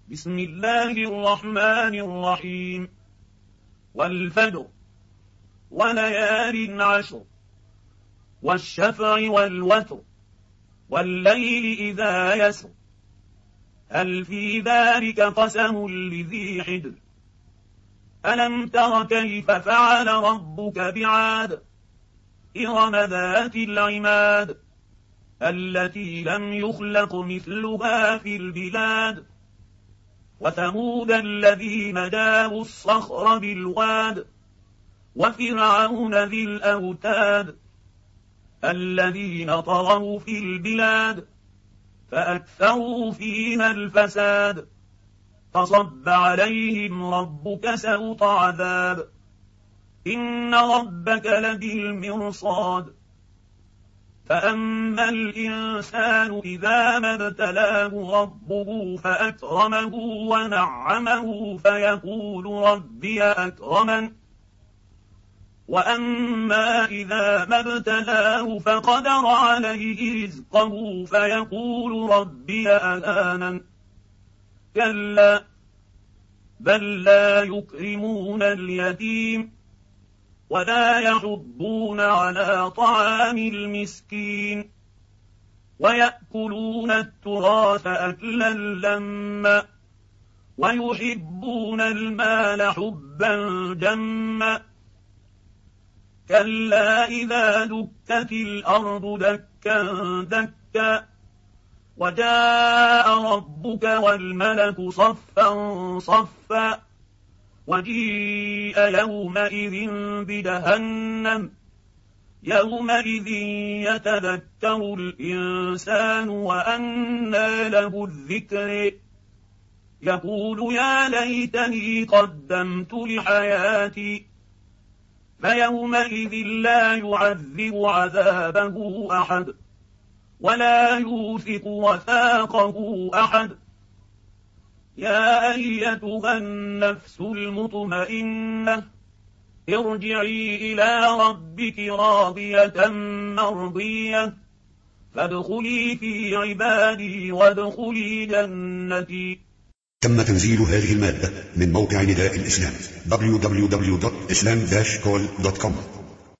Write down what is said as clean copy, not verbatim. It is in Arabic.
بسم الله الرحمن الرحيم. والفجر وليال عشر والشفع والوتر والليل إذا يسر هل في ذلك قسم لذي حجر ألم تر كيف فعل ربك بعاد إرم ذات العماد التي لم يخلق مثلها في البلاد وثمود الذين جابوا الصخر بالواد وفرعون ذي الأوتاد الذين طغوا في البلاد فأكثروا فيها الفساد فصب عليهم ربك سوط عذاب إن ربك لبالمرصاد فأما الإنسان إذا ما ابتلاه ربه فأكرمه ونعمه فيقول ربي أكرمن وأما إذا ما ابتلاه فقدر عليه رزقه فيقول ربي أهانن كلا بل لا يكرمون اليتيم ولا يحضون على طعام المسكين ويأكلون التراث أكلا لما ويحبون المال حبا جما كلا إذا دكت الأرض دكا دكا وجاء ربك والملك صفا صفا وجيء يومئذ بجهنم يومئذ يتذكر الإنسان وأنى له الذكر يقول يا ليتني قدمت لحياتي فيومئذ لا يعذب عذابه أحد ولا يوثق وثاقه أحد يا أيتها النفس المطمئنة ارجعي إلى ربك راضية مرضية فادخلي في عبادي وادخلي جنتي. تم تنزيل هذه المادة من موقع نداء الإسلام www.islam-call.com